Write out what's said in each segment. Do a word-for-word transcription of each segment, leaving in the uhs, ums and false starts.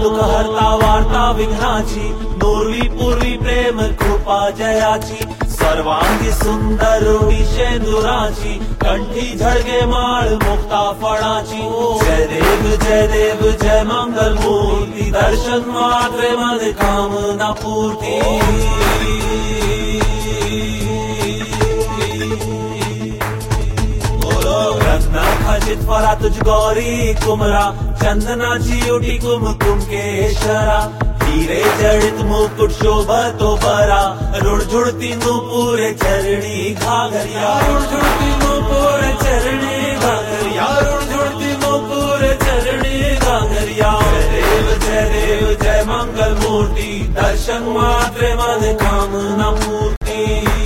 दुःखहर्ता वार्ता विघ्नाची, नूर्वी पूर्वी प्रेम कृपा जयाची, सर्वांगी सुंदर रूढी शेंदुराची, कंठी झळगे माळ मुक्ता फळाची। जय देव जय देव जय मंगल मूर्ती, दर्शन मात्रे मन कामना पूर्ती। खचित फरा तुझ गौरी कुमरा, चंदनाची उठी कुमकुम केशरा, हीरे जडित मुकुट शोभतो बरा, रुणझुणती नूपुरे चरणी घाघरिया, रुणझुणती नूपुरे चरणी घाघरिया, रुणझुणती नूपुरे चरणी घाघरिया। जय देव जय देव जय मंगल मूर्ति, दर्शन मात्रे मन कामना पूर्ति।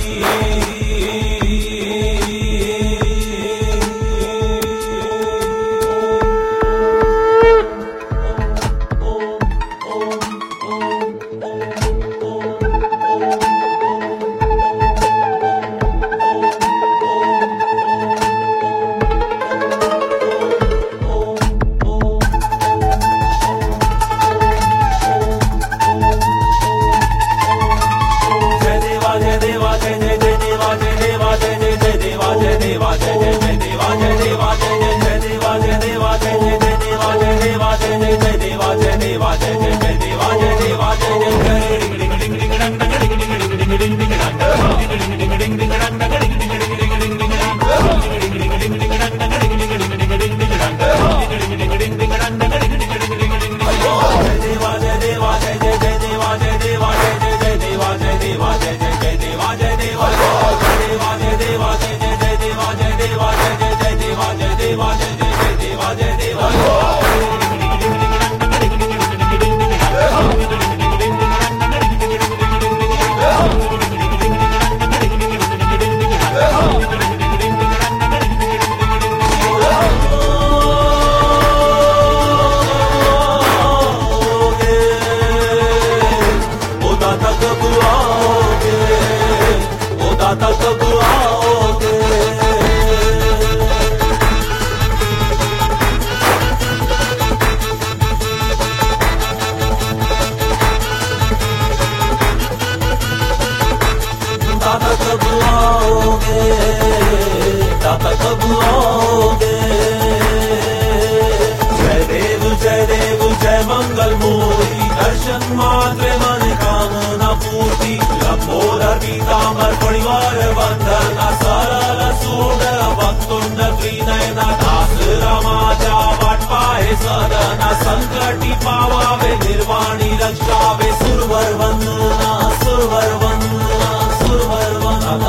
जय देव जय देव जय मंगल मूर्ति, दर्शन मात्रे मन कामना पूर्ति। लंबोदर पीतांबर परिवार वंदना, सरल सुंदर वक्तुंड त्रिनयना, दास रामाच्या वाट पाहे सदना, संकटी पावावे निर्वाणी रक्षावे, सुरवर वंदना सुरवर वंदना सुरवर वंदना।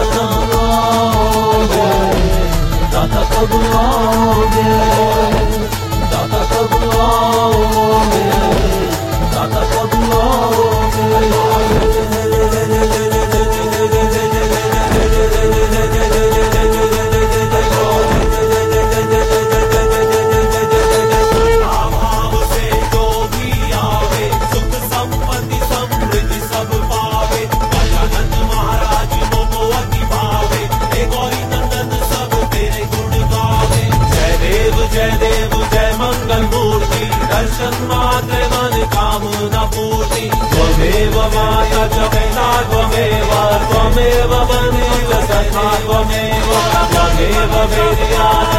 दाता कब आओगे, दाता कब आओगे, दाता कब भाव से जो भी आवे, सुख संपत्ति समृद्धि सब पावे, गजानन महाराज मोमवती भावे, हे गौरी नंदन सब तेरे गुण गावे। जय देव जय देव जय मंगल मूर्ति, दर्शन मात्रे मन कामना पूर्ति। त्वमेव माता च पिता त्वमेव, त्वमेव बन्धुः सखा त्वमेव, त्वमेव वेद्या